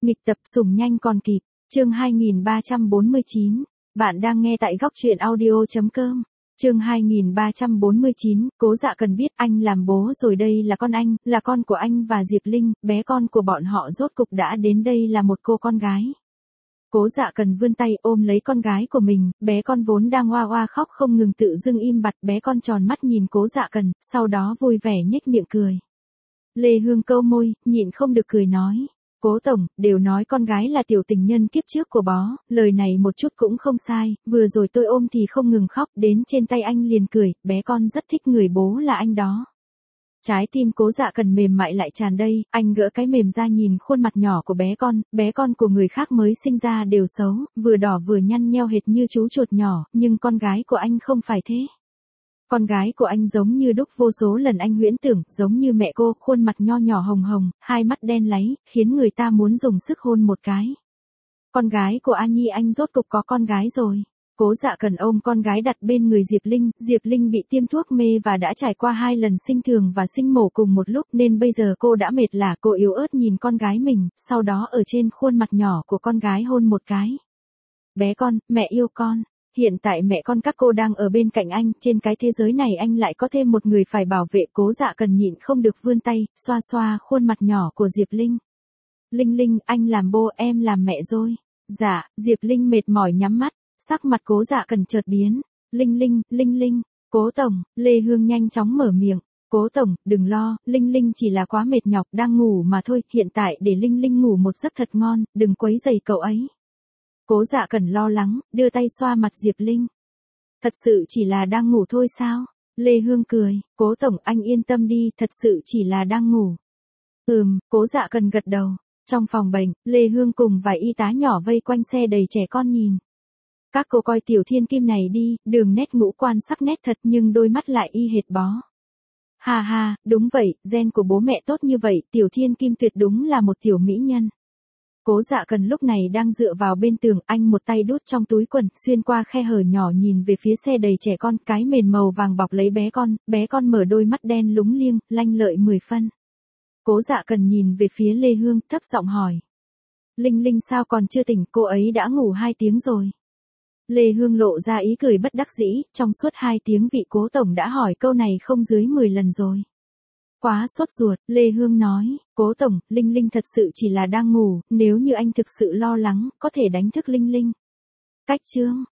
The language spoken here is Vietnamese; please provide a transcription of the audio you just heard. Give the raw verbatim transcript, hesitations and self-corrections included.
Nghịch tập sủng nhanh còn kịp, chương hai nghìn ba trăm bốn mươi chín. Bạn đang nghe tại góc truyện audio chấm com. Chương hai nghìn ba trăm bốn mươi chín, Cố Dạ Cần biết anh làm bố rồi, đây là con anh, là con của anh và Diệp Linh, bé con của bọn họ rốt cục đã đến, đây là một cô con gái. Cố Dạ Cần vươn tay ôm lấy con gái của mình, bé con vốn đang oa oa khóc không ngừng tự dưng im bặt, bé con tròn mắt nhìn Cố Dạ Cần, sau đó vui vẻ nhếch miệng cười. Lê Hương câu môi, nhịn không được cười nói. Cố tổng, đều nói con gái là tiểu tình nhân kiếp trước của bó, lời này một chút cũng không sai, vừa rồi tôi ôm thì không ngừng khóc, đến trên tay anh liền cười, bé con rất thích người bố là anh đó. Trái tim Cố Dạ Cần mềm mại lại tràn đầy, anh gỡ cái mềm ra nhìn khuôn mặt nhỏ của bé con, bé con của người khác mới sinh ra đều xấu, vừa đỏ vừa nhăn nheo hệt như chú chuột nhỏ, nhưng con gái của anh không phải thế. Con gái của anh giống như đúc, vô số lần anh huyễn tưởng, giống như mẹ cô, khuôn mặt nho nhỏ hồng hồng, hai mắt đen láy, khiến người ta muốn dùng sức hôn một cái. Con gái của A Nhi, anh rốt cục có con gái rồi. Cố Dạ Cần ôm con gái đặt bên người Diệp Linh, Diệp Linh bị tiêm thuốc mê và đã trải qua hai lần sinh thường và sinh mổ cùng một lúc nên bây giờ cô đã mệt lả, cô yếu ớt nhìn con gái mình, sau đó ở trên khuôn mặt nhỏ của con gái hôn một cái. Bé con, mẹ yêu con. Hiện tại mẹ con các cô đang ở bên cạnh anh, trên cái thế giới này anh lại có thêm một người phải bảo vệ. Cố Dạ Cần nhịn không được vươn tay, xoa xoa khuôn mặt nhỏ của Diệp Linh. Linh Linh, anh làm bố, em làm mẹ rồi. Dạ, Diệp Linh mệt mỏi nhắm mắt, sắc mặt Cố Dạ Cần chợt biến. Linh Linh, Linh Linh, Cố tổng, Lê Hương nhanh chóng mở miệng. Cố tổng, đừng lo, Linh Linh chỉ là quá mệt nhọc đang ngủ mà thôi, hiện tại để Linh Linh ngủ một giấc thật ngon, đừng quấy rầy cậu ấy. Cố Dạ Cần lo lắng, đưa tay xoa mặt Diệp Linh. Thật sự chỉ là đang ngủ thôi sao? Lê Hương cười, Cố tổng anh yên tâm đi, thật sự chỉ là đang ngủ. Ừm, Cố Dạ Cần gật đầu. Trong phòng bệnh, Lê Hương cùng vài y tá nhỏ vây quanh xe đầy trẻ con nhìn. Các cô coi tiểu thiên kim này đi, đường nét ngũ quan sắc nét thật nhưng đôi mắt lại y hệt bó. Hà hà, đúng vậy, gen của bố mẹ tốt như vậy, tiểu thiên kim tuyệt đúng là một tiểu mỹ nhân. Cố Dạ Cần lúc này đang dựa vào bên tường, anh một tay đút trong túi quần, xuyên qua khe hở nhỏ nhìn về phía xe đầy trẻ con, cái mền màu vàng bọc lấy bé con, bé con mở đôi mắt đen lúng liêng, lanh lợi mười phân. Cố Dạ Cần nhìn về phía Lê Hương, thấp giọng hỏi. Linh Linh sao còn chưa tỉnh, cô ấy đã ngủ hai tiếng rồi. Lê Hương lộ ra ý cười bất đắc dĩ, trong suốt hai tiếng vị Cố tổng đã hỏi câu này không dưới mười lần rồi. Quá sốt ruột, Lê Hương nói, Cố tổng, Linh Linh thật sự chỉ là đang ngủ, nếu như anh thực sự lo lắng, có thể đánh thức Linh Linh. Cách chương,